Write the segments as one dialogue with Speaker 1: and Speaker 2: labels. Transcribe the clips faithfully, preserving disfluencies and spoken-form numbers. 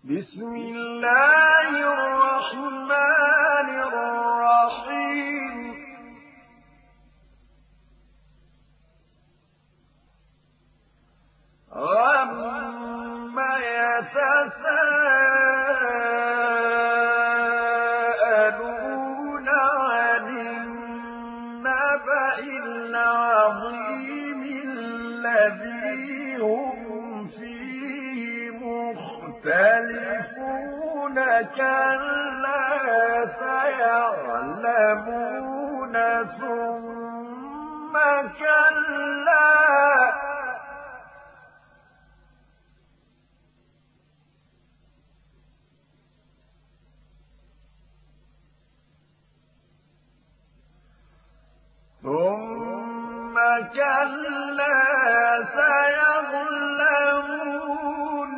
Speaker 1: بسم الله الرحمن الرحيم عما يتساءلون عن النبأ العظيم الذي هم فيه مختلفون كلا سيعلمون ثم كلا ثم كلا سيعلمون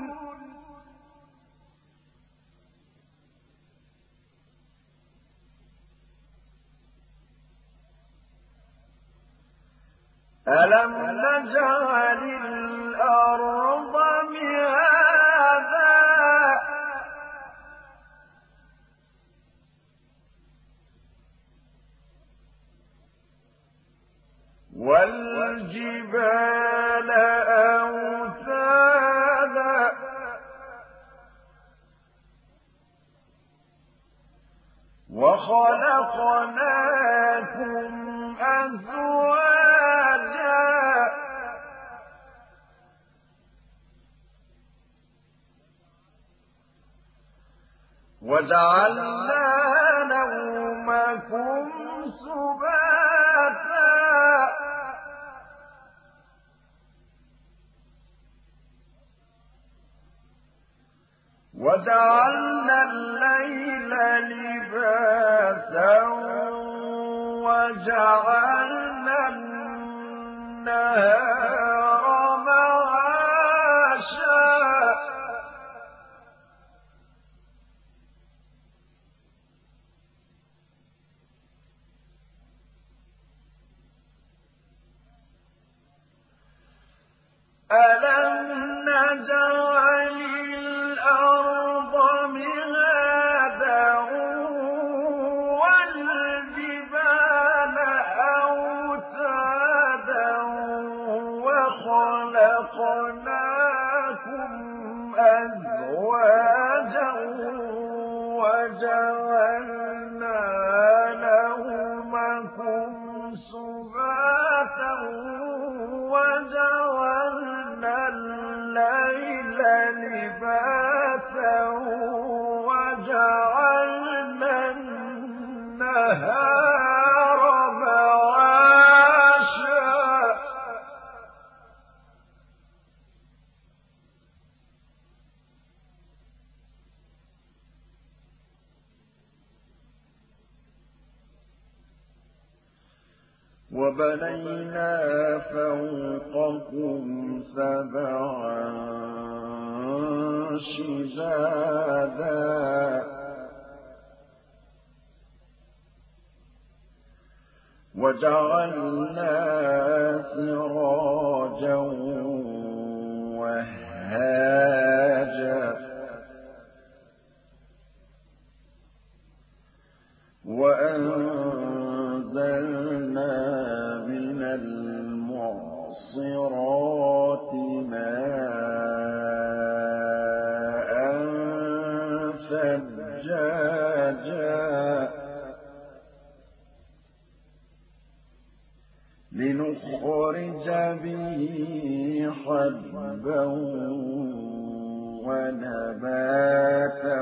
Speaker 1: ألم نجعل الأرض مهادا والجبال أوتادا وخلقناكم أزواجا وجعلنا نومكم سباتا وجعلنا الليل لباسا وجعلنا النهار معاشا ألم نجعل الأرض مهادا والجبال أوتادا وخلقناكم أزواجا وجعلنا نومكم سباتا وجعلنا الليل لباسا وجعلنا النهار معاشا وبنينا فوقكم سبعا شدادا وجعلنا سراجا وهاجا وأنزلنا من المعصرات ماء ثجاجا لنخرج به حبا ونباتا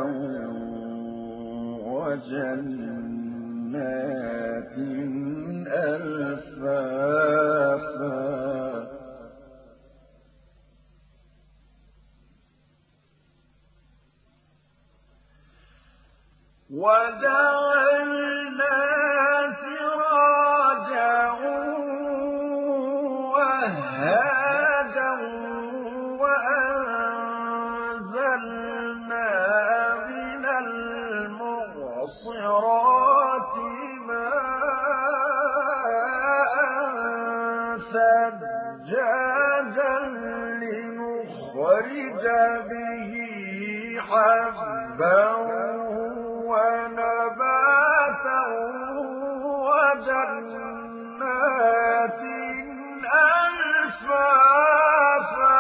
Speaker 1: وجنات ألفافا وجعلنا سراجا وهاجا وأنزلنا من المعصرات ماء ثجاجا لنخرج به حبا ونباتا وجنات ألفافا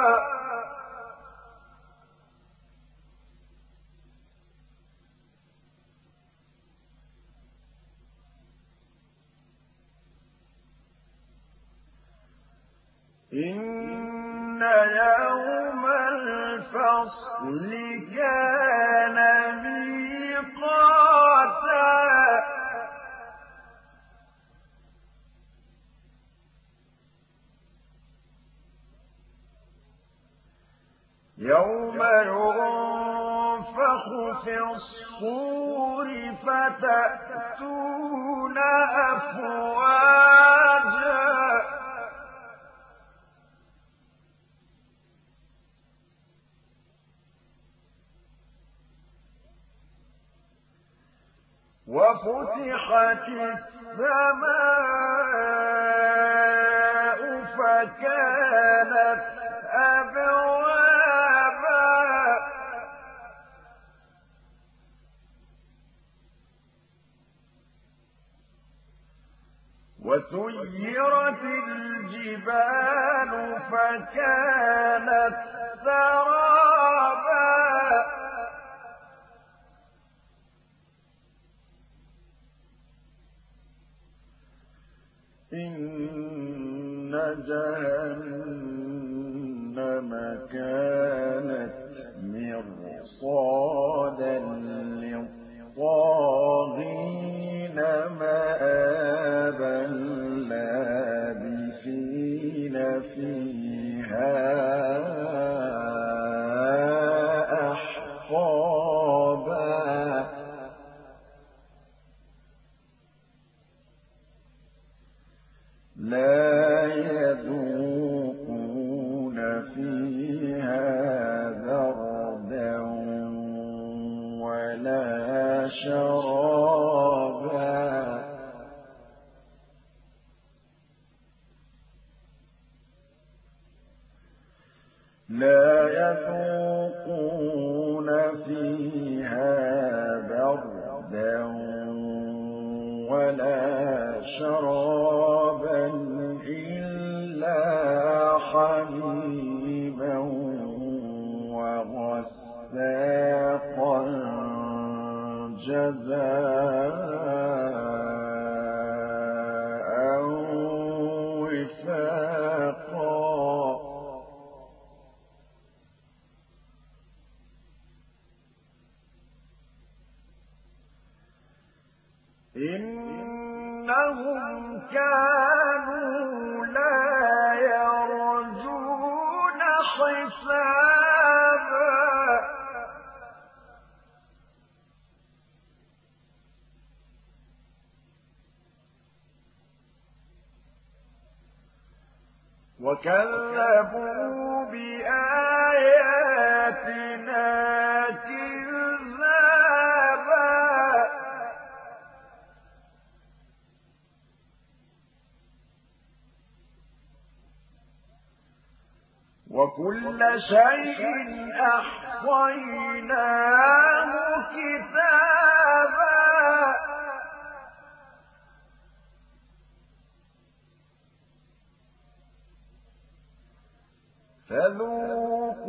Speaker 1: إن يوم الفصل كان ميقاتا يوم ينفخ في الصور فتأتون أفواجا وفتحت السماء فكانت أبوابا وسيرت الجبال فكانت سرابا إن جهنم كانت مرصادا للطاغين مآبا لابثين فيها أحقابا لا يذوقون فيها بردا ولا شرابا لا يذوقون فيها بردا ولا شرابا إلا حميما وغساقا جزاء وفاقا إنهم كانوا لا يرجون حسابا وكذبوا بآياتنا كذابا وكل شيء أحصيناه كتابا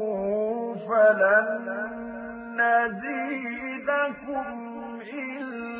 Speaker 1: فذوقوا فلن نزيدكم إلا